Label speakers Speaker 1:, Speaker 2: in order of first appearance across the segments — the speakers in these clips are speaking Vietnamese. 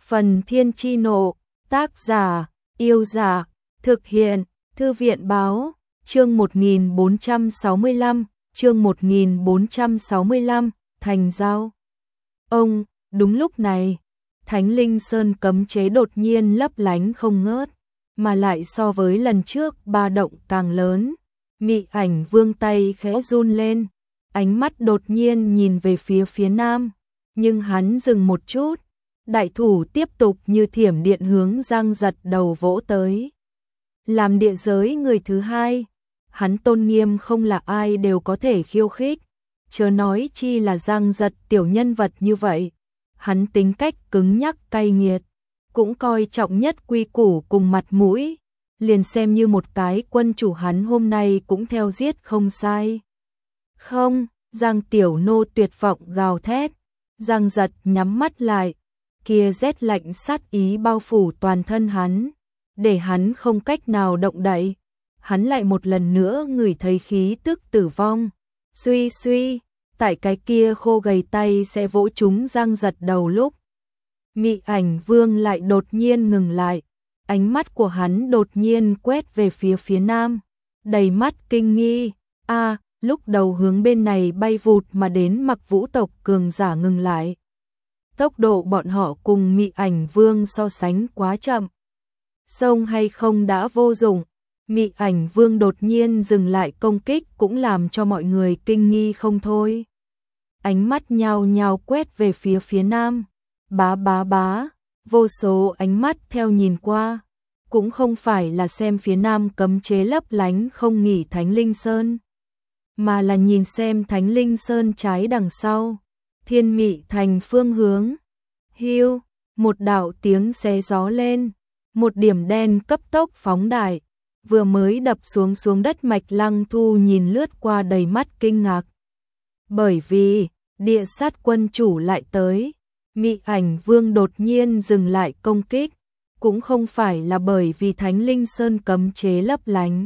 Speaker 1: Phần Thiên Chi Nộ, tác giả, Yêu Giả, thực hiện, Thư viện Báo, chương 1465, thành giao. Đúng lúc này, Thánh Linh Sơn cấm chế đột nhiên lấp lánh không ngớt, mà lại so với lần trước ba động càng lớn. Mị Ảnh Vương tay khẽ run lên, ánh mắt đột nhiên nhìn về phía nam, nhưng hắn dừng một chút, đại thủ tiếp tục như thiểm điện hướng Giang Giật đầu vỗ tới. Làm địa giới người thứ hai, hắn tôn nghiêm không là ai đều có thể khiêu khích, chớ nói chi là Giang Giật tiểu nhân vật như vậy. Hắn tính cách cứng nhắc cay nghiệt, cũng coi trọng nhất quy củ cùng mặt mũi, liền xem như một cái quân chủ hắn hôm nay cũng theo giết không sai. Không, Giang tiểu nô tuyệt vọng gào thét, Giang Giật nhắm mắt lại, kia rét lạnh sát ý bao phủ toàn thân hắn, để hắn không cách nào động đậy. Hắn lại một lần nữa ngửi thấy khí tức tử vong. Suy suy, tại cái kia khô gầy tay sẽ vỗ trúng Giang Giật đầu lúc, Mị Ảnh Vương lại đột nhiên ngừng lại, ánh mắt của hắn đột nhiên quét về phía nam, đầy mắt kinh nghi. Lúc đầu hướng bên này bay vụt mà đến Mặc Vũ tộc cường giả ngừng lại. Tốc độ bọn họ cùng Mị Ảnh Vương so sánh quá chậm. Xông hay không đã vô dụng, Mị Ảnh Vương đột nhiên dừng lại công kích cũng làm cho mọi người kinh nghi không thôi. Ánh mắt nhao nhao quét về phía nam, bá, vô số ánh mắt theo nhìn qua, cũng không phải là xem phía nam cấm chế lấp lánh không nghỉ Thánh Linh Sơn, mà là nhìn xem Thánh Linh Sơn trái đằng sau, Thiên Mị Thành phương hướng. Hiu, một đạo tiếng xé gió lên, một điểm đen cấp tốc phóng đại, vừa mới đập xuống đất Mạch Lăng Thu nhìn lướt qua đầy mắt kinh ngạc. Bởi vì, địa sát quân chủ lại tới, Mị Ảnh Vương đột nhiên dừng lại công kích, cũng không phải là bởi vì Thánh Linh Sơn cấm chế lấp lánh,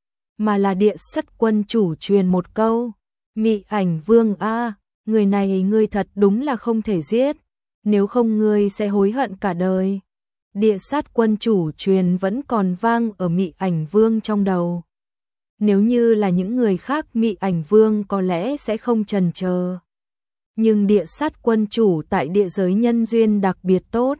Speaker 1: mà là địa sát quân chủ truyền một câu, Mị Ảnh Vương người này ngươi thật đúng là không thể giết, nếu không ngươi sẽ hối hận cả đời. Địa sát quân chủ truyền vẫn còn vang ở Mị Ảnh Vương trong đầu. Nếu như là những người khác, Mị Ảnh Vương có lẽ sẽ không chần chờ. Nhưng địa sát quân chủ tại địa giới nhân duyên đặc biệt tốt,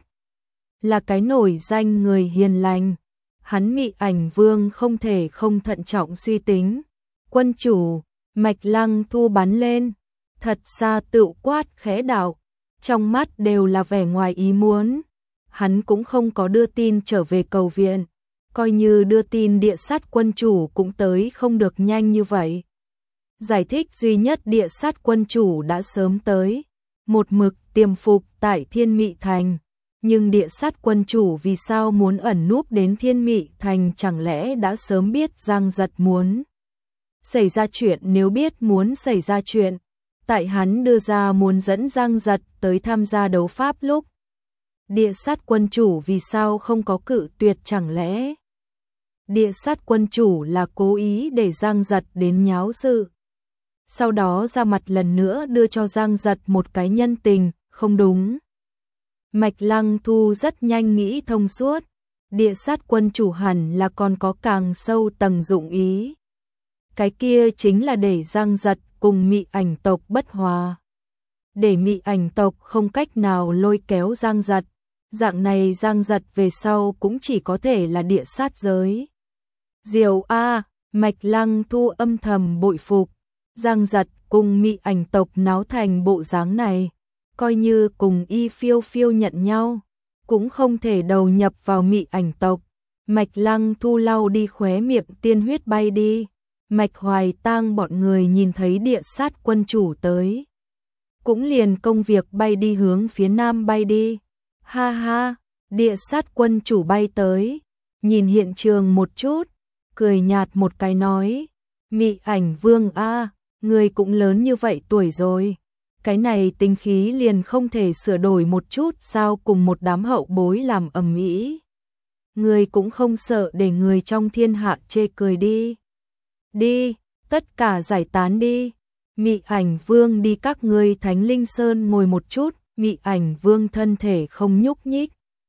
Speaker 1: là cái nổi danh người hiền lành. Hắn Mị Ảnh Vương không thể không thận trọng suy tính. Quân chủ, Mạch Lăng Thu bắn lên, thật xa tựu quát khẽ đạo, trong mắt đều là vẻ ngoài ý muốn. Hắn cũng không có đưa tin trở về cầu viện, coi như đưa tin địa sát quân chủ cũng tới không được nhanh như vậy. Giải thích duy nhất địa sát quân chủ đã sớm tới, một mực tiềm phục tại Thiên Mị Thành, nhưng địa sát quân chủ vì sao muốn ẩn núp đến Thiên Mị Thành, chẳng lẽ đã sớm biết Giang Giật muốn xảy ra chuyện? Nếu biết muốn xảy ra chuyện, tại hắn đưa ra muốn dẫn Giang Giật tới tham gia đấu pháp lúc, địa sát quân chủ vì sao không có cự tuyệt? Chẳng lẽ địa sát quân chủ là cố ý để Giang Giật đến nháo sự, sau đó ra mặt lần nữa đưa cho Giang Giật một cái nhân tình? Không đúng. Mạch Lăng Thu rất nhanh nghĩ thông suốt, địa sát quân chủ hẳn là còn có càng sâu tầng dụng ý. Cái kia chính là để Giang Giật cùng Mị Ảnh tộc bất hòa, để Mị Ảnh tộc không cách nào lôi kéo Giang Giật. Dạng này Giang Giật về sau cũng chỉ có thể là địa sát giới. Diệu Mạch Lăng Thu âm thầm bội phục. Giang Giật cùng Mị Ảnh tộc náo thành bộ dáng này, coi như cùng y phiêu phiêu nhận nhau, cũng không thể đầu nhập vào Mị Ảnh tộc. Mạch Lăng Thu lau đi khóe miệng tiên huyết bay đi. Mạch Hoài Tang bọn người nhìn thấy địa sát quân chủ tới, cũng liền công việc bay đi hướng phía nam bay đi. Ha, địa sát quân chủ bay tới, nhìn hiện trường một chút, cười nhạt một cái nói, Mị Ảnh Vương người cũng lớn như vậy tuổi rồi, cái này tính khí liền không thể sửa đổi một chút sao? Cùng một đám hậu bối làm ầm ĩ, người cũng không sợ để người trong thiên hạ chê cười đi. Đi, tất cả giải tán đi. Mị Ảnh Vương đi các ngươi Thánh Linh Sơn ngồi một chút. Mị Ảnh Vương thân thể không nhúc nhích,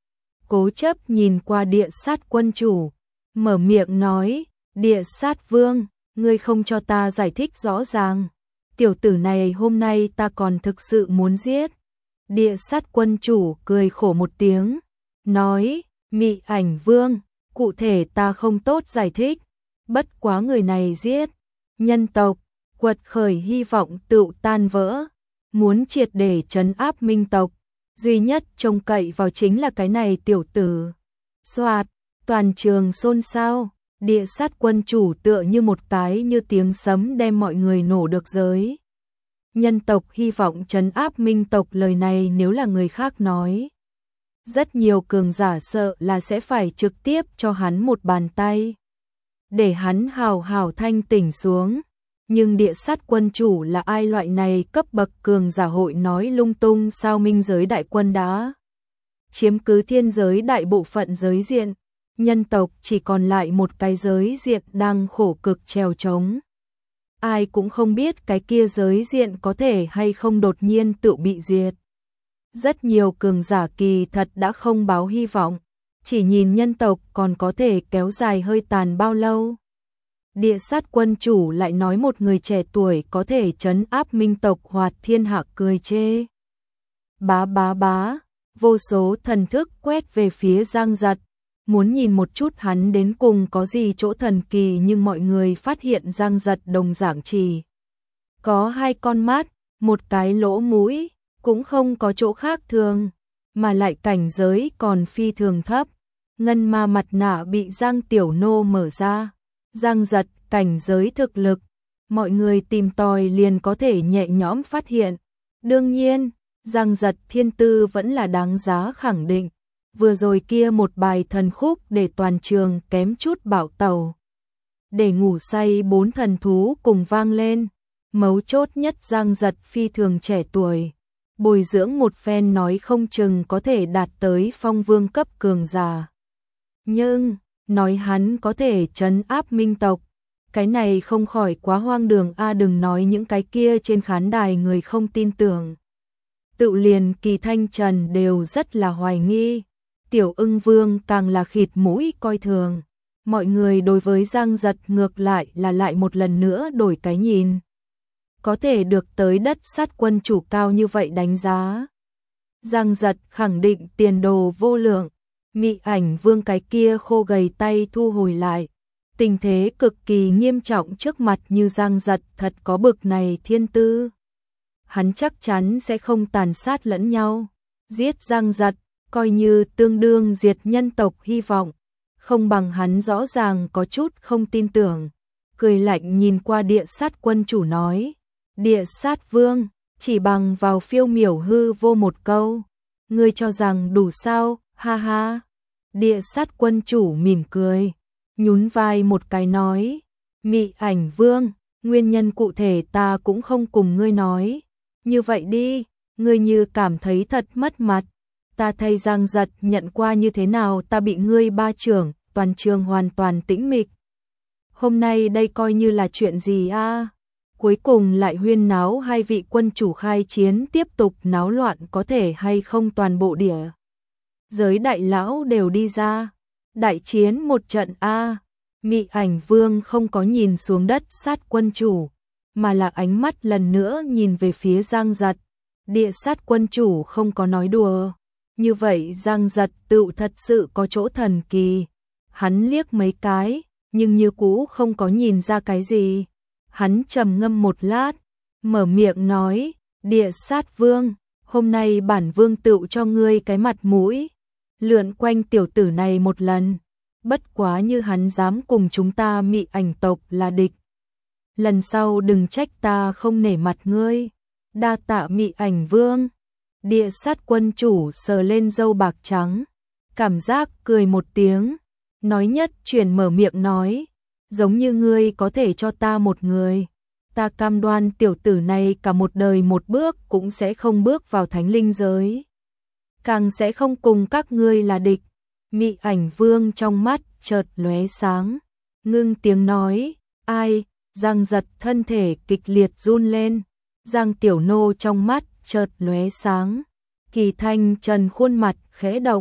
Speaker 1: cố chấp nhìn qua Địa Sát quân chủ, mở miệng nói, Địa Sát vương, ngươi không cho ta giải thích rõ ràng. Tiểu tử này hôm nay ta còn thực sự muốn giết. Địa Sát quân chủ cười khổ một tiếng, nói, Mị Ảnh vương, cụ thể ta không tốt giải thích, bất quá người này giết nhân tộc, quật khởi hy vọng tựu tan vỡ, muốn triệt để trấn áp minh tộc, duy nhất trông cậy vào chính là cái này tiểu tử. Soạt, toàn trường xôn xao, Địa Sát quân chủ tựa như một cái như tiếng sấm đem mọi người nổ được giới. Nhân tộc hy vọng trấn áp minh tộc, lời này nếu là người khác nói, rất nhiều cường giả sợ là sẽ phải trực tiếp cho hắn một bàn tay, để hắn hào hào thanh tỉnh xuống. Nhưng Địa Sát quân chủ là ai, loại này cấp bậc cường giả hội nói lung tung sao? Minh giới đại quân đã chiếm cứ thiên giới đại bộ phận giới diện, nhân tộc chỉ còn lại một cái giới diện đang khổ cực trèo trống. Ai cũng không biết cái kia giới diện có thể hay không đột nhiên tự bị diệt. Rất nhiều cường giả kỳ thật đã không báo hy vọng, chỉ nhìn nhân tộc còn có thể kéo dài hơi tàn bao lâu. Địa Sát quân chủ lại nói một người trẻ tuổi có thể trấn áp minh tộc hoạt thiên hạ, cười chê. Bá bá bá, vô số thần thức quét về phía Giang Giật, muốn nhìn một chút hắn đến cùng có gì chỗ thần kỳ, nhưng mọi người phát hiện Giang Giật đồng dạng chỉ có hai con mắt, một cái lỗ mũi, cũng không có chỗ khác thường, mà lại cảnh giới còn phi thường thấp. Ngân ma mặt nạ bị Giang Tiểu Nô mở ra, Giang Giật cảnh giới thực lực, mọi người tìm tòi liền có thể nhẹ nhõm phát hiện. Đương nhiên, Giang Giật thiên tư vẫn là đáng giá khẳng định. Vừa rồi kia một bài thần khúc để toàn trường kém chút bạo tẩu. Để ngủ say bốn thần thú cùng vang lên. Mấu chốt nhất Giang Giật phi thường trẻ tuổi, bồi dưỡng một phen nói không chừng có thể đạt tới phong vương cấp cường giả. Nhưng, nói hắn có thể trấn áp minh tộc, cái này không khỏi quá hoang đường a. Đừng nói những cái kia trên khán đài người không tin tưởng, tự liền Kỳ Thanh Trần đều rất là hoài nghi. Tiểu Ưng Vương càng là khịt mũi coi thường. Mọi người đối với Giang Giật ngược lại là lại một lần nữa đổi cái nhìn. Có thể được tới Đất Sát quân chủ cao như vậy đánh giá, Giang Giật khẳng định tiền đồ vô lượng. Mị Ảnh Vương cái kia khô gầy tay thu hồi lại. Tình thế cực kỳ nghiêm trọng trước mặt như Giang Giật thật có bực này thiên tư, hắn chắc chắn sẽ không tàn sát lẫn nhau. Giết Giang Giật coi như tương đương diệt nhân tộc hy vọng, không bằng hắn rõ ràng có chút không tin tưởng. Cười lạnh nhìn qua Địa Sát quân chủ nói, Địa Sát vương, chỉ bằng vào phiêu miểu hư vô một câu, ngươi cho rằng đủ sao? Ha ha. Địa Sát quân chủ mỉm cười, nhún vai một cái nói, Mị Ảnh vương, nguyên nhân cụ thể ta cũng không cùng ngươi nói. Như vậy đi, ngươi như cảm thấy thật mất mặt, ta thay Giang Giật nhận qua như thế nào? Ta bị ngươi ba trưởng, toàn trường hoàn toàn tĩnh mịch. Hôm nay đây coi như là chuyện gì a? Cuối cùng lại huyên náo hai vị quân chủ khai chiến, tiếp tục náo loạn, có thể hay không toàn bộ địa giới đại lão đều đi ra đại chiến một trận a. Mị Ảnh vương không có nhìn xuống Đất Sát quân chủ, mà là ánh mắt lần nữa nhìn về phía Giang Giật. Địa Sát quân chủ không có nói đùa, như vậy Giang Giật tự thật sự có chỗ thần kỳ. Hắn liếc mấy cái, nhưng như cũ không có nhìn ra cái gì. Hắn trầm ngâm một lát, mở miệng nói, Địa Sát vương, hôm nay bản vương tựu cho ngươi cái mặt mũi, lượn quanh tiểu tử này một lần. Bất quá như hắn dám cùng chúng ta Mị Ảnh tộc là địch, lần sau đừng trách ta không nể mặt ngươi. Đa tạ Mị Ảnh vương. Địa Sát quân chủ sờ lên râu bạc trắng, cảm giác cười một tiếng, nói nhất chuyển mở miệng nói, giống như ngươi có thể cho ta một người, ta cam đoan tiểu tử này cả một đời một bước cũng sẽ không bước vào thánh linh giới, càng sẽ không cùng các ngươi là địch. Mị Ảnh vương trong mắt chợt lóe sáng, ngưng tiếng nói, ai? Giang Giật thân thể kịch liệt run lên. Giang Tiểu Nô trong mắt chợt lóe sáng, Kỳ Thanh Trần khuôn mặt khẽ động,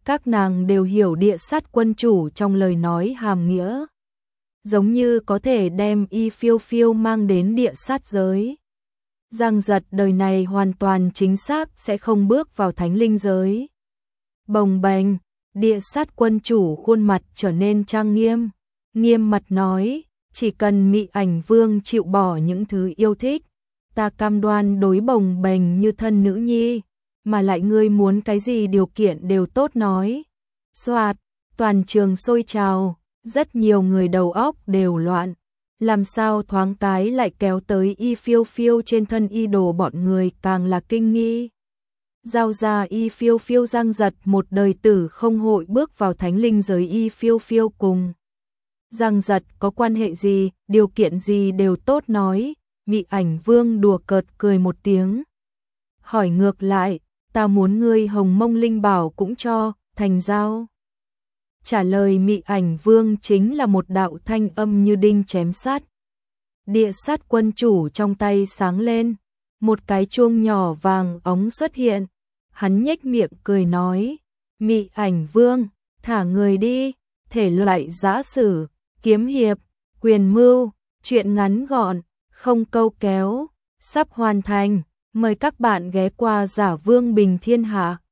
Speaker 1: các nàng đều hiểu địa sát quân chủ trong lời nói hàm nghĩa. Giống như có thể đem Y Phiêu Phiêu mang đến địa sát giới. Giang Giật đời này hoàn toàn chính xác sẽ không bước vào thánh linh giới. Bồng bềnh, địa sát quân chủ khuôn mặt trở nên trang nghiêm, nghiêm mặt nói, chỉ cần Mị Ảnh Vương chịu bỏ những thứ yêu thích, ta cam đoan đối bồng bềnh như thân nữ nhi, mà lại ngươi muốn cái gì điều kiện đều tốt nói. Soạt, toàn trường sôi trào, rất nhiều người đầu óc đều loạn, làm sao thoáng cái lại kéo tới Y Phiêu Phiêu trên thân y đồ, bọn người càng là kinh nghi. Giao ra Y Phiêu Phiêu. Giang Giật một đời tử không hội bước vào thánh linh giới, Y Phiêu Phiêu cùng Giang Giật có quan hệ gì, điều kiện gì đều tốt nói. Mị Ảnh Vương đùa cợt cười một tiếng, hỏi ngược lại, ta muốn ngươi Hồng Mông Linh Bảo cũng cho, thành giao. Trả lời Mị Ảnh Vương chính là một đạo thanh âm như đinh chém sắt. Địa sát quân chủ trong tay sáng lên, một cái chuông nhỏ vàng óng xuất hiện, hắn nhếch miệng cười nói, Mị Ảnh Vương, thả người đi, thể loại giã sử, kiếm hiệp, quyền mưu, truyện ngắn gọn, không câu kéo, sắp hoàn thành, mời các bạn ghé qua Giả Vương Bình Thiên Hạ.